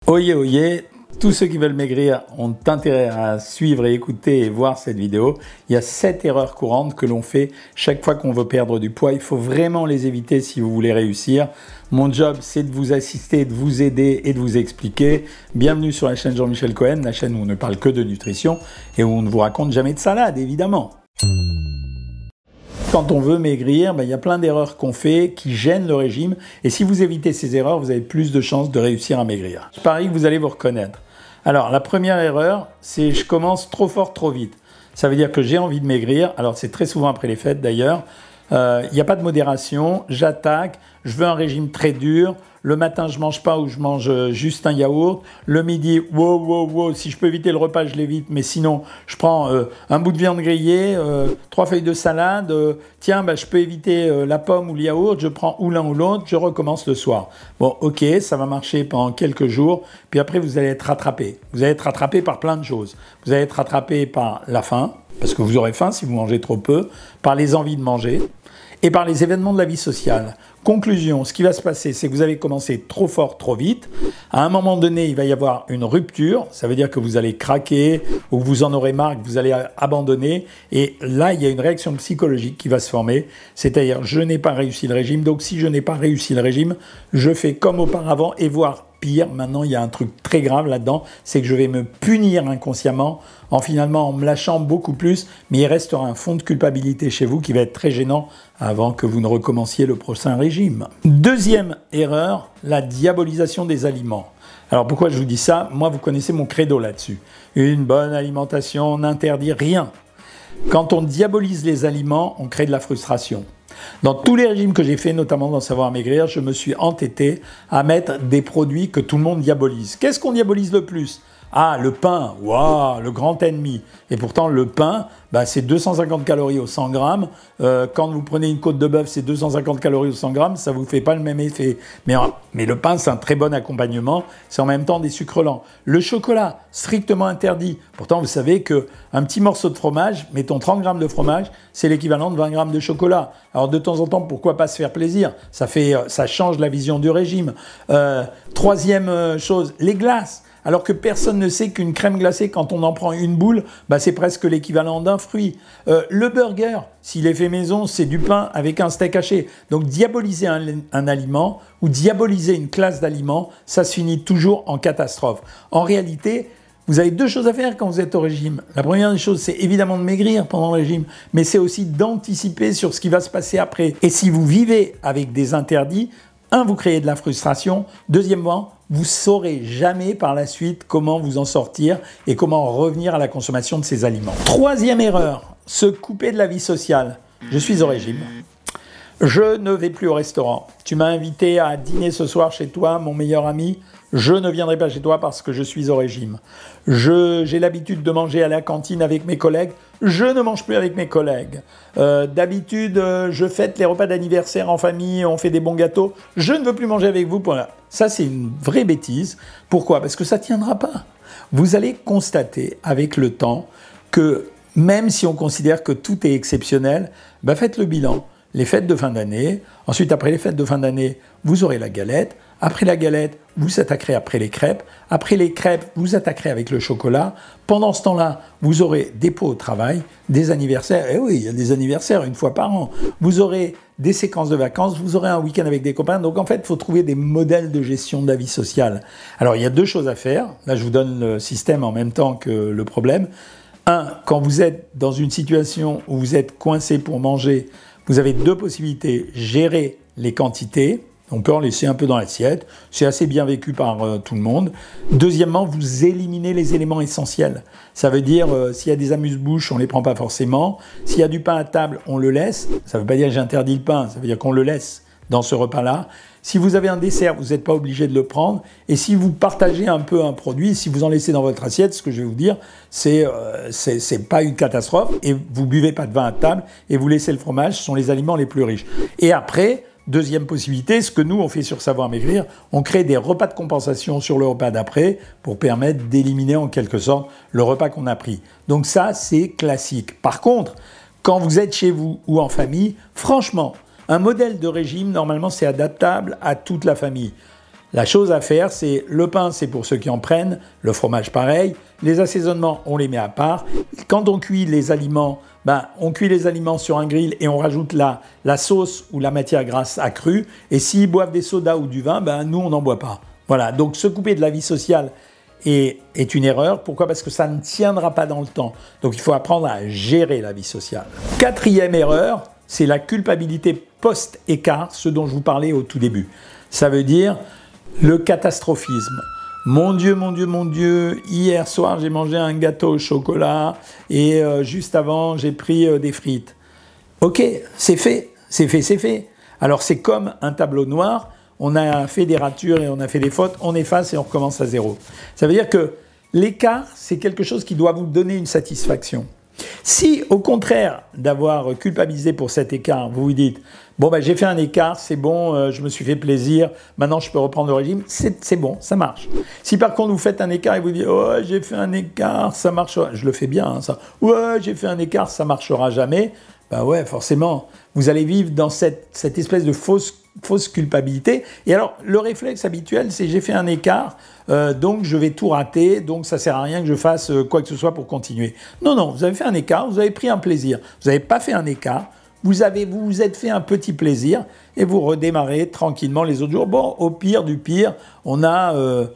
Oyez, oyez, tous ceux qui veulent maigrir ont intérêt à suivre et écouter et voir cette vidéo. Il y a 7 erreurs courantes que l'on fait chaque fois qu'on veut perdre du poids. Il faut vraiment les éviter si vous voulez réussir. Mon job, c'est de vous assister, de vous aider et de vous expliquer. Bienvenue sur la chaîne Jean-Michel Cohen, la chaîne où on ne parle que de nutrition et où on ne vous raconte jamais de salade, évidemment. Quand on veut maigrir, il y a plein d'erreurs qu'on fait qui gênent le régime. Et si vous évitez ces erreurs, vous avez plus de chances de réussir à maigrir. Je parie que vous allez vous reconnaître. Alors, la première erreur, c'est je commence trop fort, trop vite. Ça veut dire que j'ai envie de maigrir. Alors, c'est très souvent après les fêtes d'ailleurs. Il n'y a pas de modération. J'attaque. Je veux un régime très dur. Le matin, je mange pas ou je mange juste un yaourt. Le midi, wow, si je peux éviter le repas, je l'évite. Mais sinon, je prends un bout de viande grillée, 3 feuilles de salade. Je peux éviter la pomme ou le yaourt. Je prends ou l'un ou l'autre. Je recommence le soir. Bon, ok, ça va marcher pendant quelques jours. Puis après, vous allez être rattrapé. Vous allez être rattrapé par plein de choses. Vous allez être rattrapé par la faim, parce que vous aurez faim si vous mangez trop peu, par les envies de manger et par les événements de la vie sociale. Conclusion, ce qui va se passer, c'est que vous avez commencé trop fort, trop vite. À un moment donné, il va y avoir une rupture. Ça veut dire que vous allez craquer ou que vous en aurez marre, que vous allez abandonner. Et là, il y a une réaction psychologique qui va se former. C'est-à-dire, je n'ai pas réussi le régime. Donc, si je n'ai pas réussi le régime, je fais comme auparavant et voire pire. Maintenant, il y a un truc très grave là-dedans. C'est que je vais me punir inconsciemment en me lâchant beaucoup plus. Mais il restera un fond de culpabilité chez vous qui va être très gênant avant que vous ne recommenciez le prochain régime. Deuxième erreur, la diabolisation des aliments. Alors pourquoi je vous dis ça? Moi, vous connaissez mon credo là-dessus. Une bonne alimentation n'interdit rien. Quand on diabolise les aliments, on crée de la frustration. Dans tous les régimes que j'ai faits, notamment dans Savoir Maigrir, je me suis entêté à mettre des produits que tout le monde diabolise. Qu'est-ce qu'on diabolise le plus? Ah, le pain, waouh, le grand ennemi. Et pourtant, le pain, c'est 250 calories au 100 grammes. Quand vous prenez une côte de bœuf, c'est 250 calories au 100 grammes. Ça ne vous fait pas le même effet. Mais le pain, c'est un très bon accompagnement. C'est en même temps des sucres lents. Le chocolat, strictement interdit. Pourtant, vous savez qu'un petit morceau de fromage, mettons 30 grammes de fromage, c'est l'équivalent de 20 grammes de chocolat. Alors, de temps en temps, pourquoi pas se faire plaisir? Ça change la vision du régime. Troisième chose, les glaces. Alors que personne ne sait qu'une crème glacée, quand on en prend une boule, c'est presque l'équivalent d'un fruit. Le burger, s'il est fait maison, c'est du pain avec un steak haché. Donc diaboliser un aliment ou diaboliser une classe d'aliments, ça se finit toujours en catastrophe. En réalité, vous avez 2 choses à faire quand vous êtes au régime. La première des choses, c'est évidemment de maigrir pendant le régime, mais c'est aussi d'anticiper sur ce qui va se passer après. Et si vous vivez avec des interdits, vous créez de la frustration. Deuxièmement, vous saurez jamais par la suite comment vous en sortir et comment revenir à la consommation de ces aliments. Troisième erreur, se couper de la vie sociale. Je suis au régime. Je ne vais plus au restaurant. Tu m'as invité à dîner ce soir chez toi, mon meilleur ami. Je ne viendrai pas chez toi parce que je suis au régime. J'ai l'habitude de manger à la cantine avec mes collègues. Je ne mange plus avec mes collègues. D'habitude, je fête les repas d'anniversaire en famille, on fait des bons gâteaux. Je ne veux plus manger avec vous. Ça, c'est une vraie bêtise. Pourquoi? Parce que ça ne tiendra pas. Vous allez constater avec le temps que même si on considère que tout est exceptionnel, faites le bilan. Les fêtes de fin d'année, ensuite après les fêtes de fin d'année, vous aurez la galette. Après la galette, vous attaquerez après les crêpes. Après les crêpes, vous attaquerez avec le chocolat. Pendant ce temps-là, vous aurez des pots au travail, des anniversaires. Et oui, il y a des anniversaires une fois par an. Vous aurez des séquences de vacances, vous aurez un week-end avec des copains. Donc en fait, il faut trouver des modèles de gestion de la vie sociale. Alors il y a 2 choses à faire. Là, je vous donne le système en même temps que le problème. 1, quand vous êtes dans une situation où vous êtes coincé pour manger, vous avez 2 possibilités. Gérer les quantités. On peut en laisser un peu dans l'assiette. C'est assez bien vécu par tout le monde. Deuxièmement, vous éliminez les éléments essentiels. Ça veut dire, s'il y a des amuse-bouches, on ne les prend pas forcément. S'il y a du pain à table, on le laisse. Ça ne veut pas dire que j'interdis le pain, ça veut dire qu'on le laisse dans ce repas-là. Si vous avez un dessert, vous n'êtes pas obligé de le prendre. Et si vous partagez un peu un produit, si vous en laissez dans votre assiette, ce que je vais vous dire, c'est pas une catastrophe. Et vous buvez pas de vin à table et vous laissez le fromage. Ce sont les aliments les plus riches. Et après, deuxième possibilité, ce que nous, on fait sur Savoir Maigrir, on crée des repas de compensation sur le repas d'après pour permettre d'éliminer en quelque sorte le repas qu'on a pris. Donc ça, c'est classique. Par contre, quand vous êtes chez vous ou en famille, franchement, un modèle de régime, normalement, c'est adaptable à toute la famille. La chose à faire, c'est le pain, c'est pour ceux qui en prennent, le fromage pareil, les assaisonnements, on les met à part. Quand on cuit les aliments, on cuit les aliments sur un grill et on rajoute la sauce ou la matière grasse accrue. Et s'ils boivent des sodas ou du vin, nous, on n'en boit pas. Voilà, donc se couper de la vie sociale est une erreur. Pourquoi? Parce que ça ne tiendra pas dans le temps. Donc il faut apprendre à gérer la vie sociale. Quatrième erreur, c'est la culpabilité post-écart, ce dont je vous parlais au tout début. Ça veut dire le catastrophisme. Mon Dieu, mon Dieu, mon Dieu, hier soir j'ai mangé un gâteau au chocolat et juste avant j'ai pris des frites. Ok, c'est fait, c'est fait, c'est fait. Alors c'est comme un tableau noir, on a fait des ratures et on a fait des fautes, on efface et on recommence à zéro. Ça veut dire que l'écart, c'est quelque chose qui doit vous donner une satisfaction. Si, au contraire d'avoir culpabilisé pour cet écart, vous vous dites « Bon, j'ai fait un écart, c'est bon, je me suis fait plaisir, maintenant je peux reprendre le régime », c'est bon, ça marche. Si par contre vous faites un écart et vous dites « Oh, j'ai fait un écart, ça marchera », je le fais bien, hein, ça. « Ouais, j'ai fait un écart, ça marchera jamais », ouais, forcément, vous allez vivre dans cette espèce de fausse culpabilité. Et alors, le réflexe habituel, c'est j'ai fait un écart, donc je vais tout rater, donc ça sert à rien que je fasse quoi que ce soit pour continuer. Non, non, vous avez fait un écart, vous avez pris un plaisir. Vous n'avez pas fait un écart, vous vous êtes fait un petit plaisir et vous redémarrez tranquillement les autres jours. Bon, au pire du pire, on a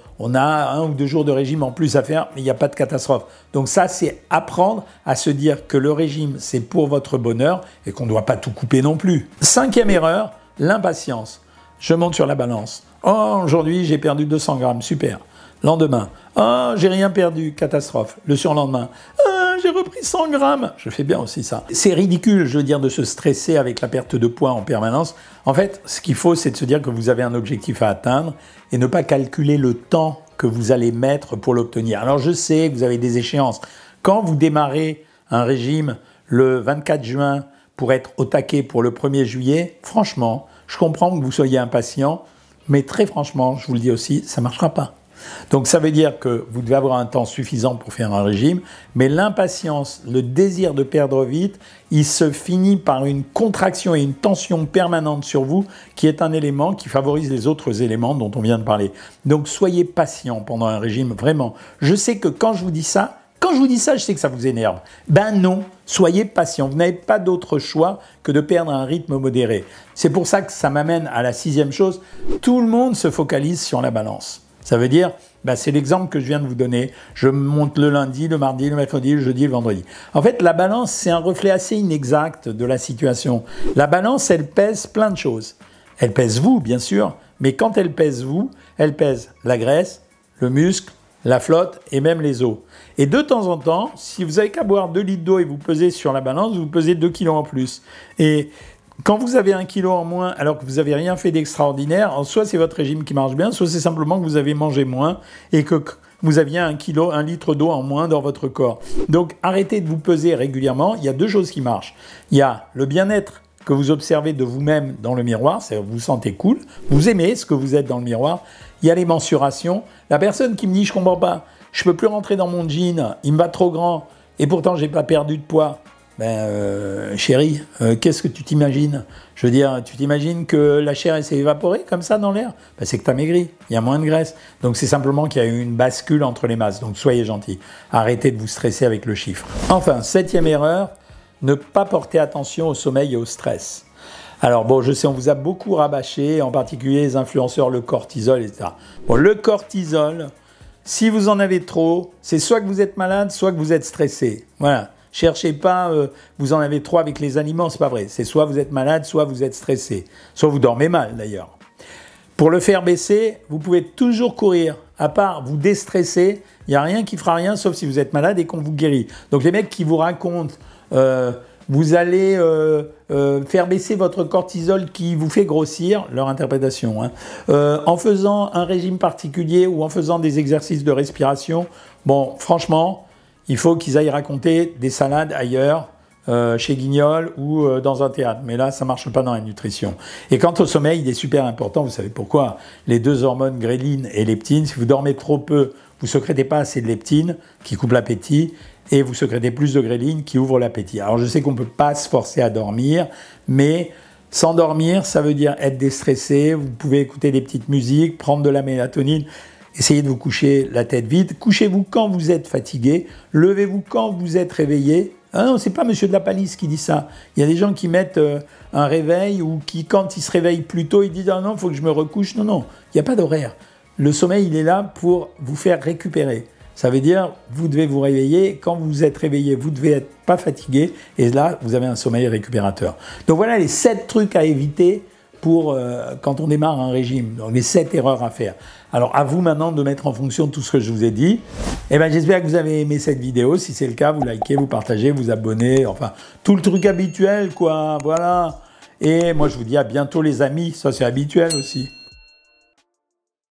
1 ou 2 jours de régime en plus à faire, mais il n'y a pas de catastrophe. Donc ça, c'est apprendre à se dire que le régime, c'est pour votre bonheur et qu'on ne doit pas tout couper non plus. 5e erreur, l'impatience. Je monte sur la balance. Oh, aujourd'hui, j'ai perdu 200 grammes, super. Lendemain, oh, j'ai rien perdu, catastrophe. Le surlendemain, j'ai repris 100 grammes. Je fais bien aussi ça. C'est ridicule, je veux dire, de se stresser avec la perte de poids en permanence. En fait, ce qu'il faut, c'est de se dire que vous avez un objectif à atteindre et ne pas calculer le temps que vous allez mettre pour l'obtenir. Alors, je sais que vous avez des échéances. Quand vous démarrez un régime le 24 juin pour être au taquet pour le 1er juillet, franchement, je comprends que vous soyez impatient, mais très franchement, je vous le dis aussi, ça ne marchera pas. Donc ça veut dire que vous devez avoir un temps suffisant pour faire un régime, mais l'impatience, le désir de perdre vite, il se finit par une contraction et une tension permanente sur vous qui est un élément qui favorise les autres éléments dont on vient de parler. Donc soyez patient pendant un régime, vraiment. Je sais que quand je vous dis ça, je sais que ça vous énerve. Ben non, soyez patient. Vous n'avez pas d'autre choix que de perdre un rythme modéré. C'est pour ça que ça m'amène à la 6e chose. Tout le monde se focalise sur la balance. Ça veut dire, c'est l'exemple que je viens de vous donner. Je monte le lundi, le mardi, le mercredi, le jeudi, le vendredi. En fait, la balance, c'est un reflet assez inexact de la situation. La balance, elle pèse plein de choses. Elle pèse vous, bien sûr, mais quand elle pèse vous, elle pèse la graisse, le muscle, la flotte et même les os. Et de temps en temps, si vous avez qu'à boire 2 litres d'eau et vous pesez sur la balance, vous pesez 2 kilos en plus. Et quand vous avez 1 kilo en moins alors que vous n'avez rien fait d'extraordinaire, soit c'est votre régime qui marche bien, soit c'est simplement que vous avez mangé moins et que vous aviez 1 litre d'eau en moins dans votre corps. Donc arrêtez de vous peser régulièrement. Il y a 2 choses qui marchent. Il y a le bien-être que vous observez de vous-même dans le miroir, c'est-à-dire que vous vous sentez cool, vous aimez ce que vous êtes dans le miroir. Il y a les mensurations. La personne qui me dit « je comprends pas, je peux plus rentrer dans mon jean, il me va trop grand et pourtant j'ai pas perdu de poids ». Chérie, qu'est-ce que tu t'imagines? Je veux dire, tu t'imagines que la chair s'est évaporée comme ça dans l'air? C'est que tu as maigri, il y a moins de graisse. Donc c'est simplement qu'il y a eu une bascule entre les masses. Donc soyez gentils, arrêtez de vous stresser avec le chiffre. Enfin, 7e erreur, ne pas porter attention au sommeil et au stress. Alors bon, je sais, on vous a beaucoup rabâché, en particulier les influenceurs, le cortisol, etc. Bon, le cortisol, si vous en avez trop, c'est soit que vous êtes malade, soit que vous êtes stressé. Voilà. Cherchez pas, vous en avez trop avec les aliments, c'est pas vrai. C'est soit vous êtes malade, soit vous êtes stressé. Soit vous dormez mal d'ailleurs. Pour le faire baisser, vous pouvez toujours courir. À part vous déstresser, il n'y a rien qui fera rien, sauf si vous êtes malade et qu'on vous guérit. Donc les mecs qui vous racontent, vous allez faire baisser votre cortisol qui vous fait grossir, leur interprétation, hein, en faisant un régime particulier ou en faisant des exercices de respiration, bon, franchement, il faut qu'ils aillent raconter des salades ailleurs, chez Guignol ou dans un théâtre. Mais là, ça ne marche pas dans la nutrition. Et quant au sommeil, il est super important. Vous savez pourquoi? Les 2 hormones ghrelin et leptine, si vous dormez trop peu, vous ne sécrétez pas assez de leptine, qui coupe l'appétit, et vous sécrétez plus de ghrelin, qui ouvre l'appétit. Alors, je sais qu'on ne peut pas se forcer à dormir, mais S'endormir, ça veut dire être déstressé, vous pouvez écouter des petites musiques, prendre de la mélatonine, essayez de vous coucher la tête vide. Couchez-vous quand vous êtes fatigué, levez-vous quand vous êtes réveillé. Ah non, c'est pas Monsieur de la Palisse qui dit ça. Il y a des gens qui mettent un réveil ou qui, quand ils se réveillent plus tôt, ils disent « Ah non, il faut que je me recouche ». Non, non, il n'y a pas d'horaire. Le sommeil, il est là pour vous faire récupérer. Ça veut dire, vous devez vous réveiller. Quand vous êtes réveillé, vous devez être pas fatigué. Et là, vous avez un sommeil récupérateur. Donc voilà les 7 trucs à éviter pour quand on démarre un régime. Donc les 7 erreurs à faire. Alors à vous maintenant de mettre en fonction tout ce que je vous ai dit. Et ben j'espère que vous avez aimé cette vidéo. Si c'est le cas, vous likez, vous partagez, vous abonnez. Enfin, tout le truc habituel, quoi. Voilà. Et moi, je vous dis à bientôt les amis. Ça, c'est habituel aussi.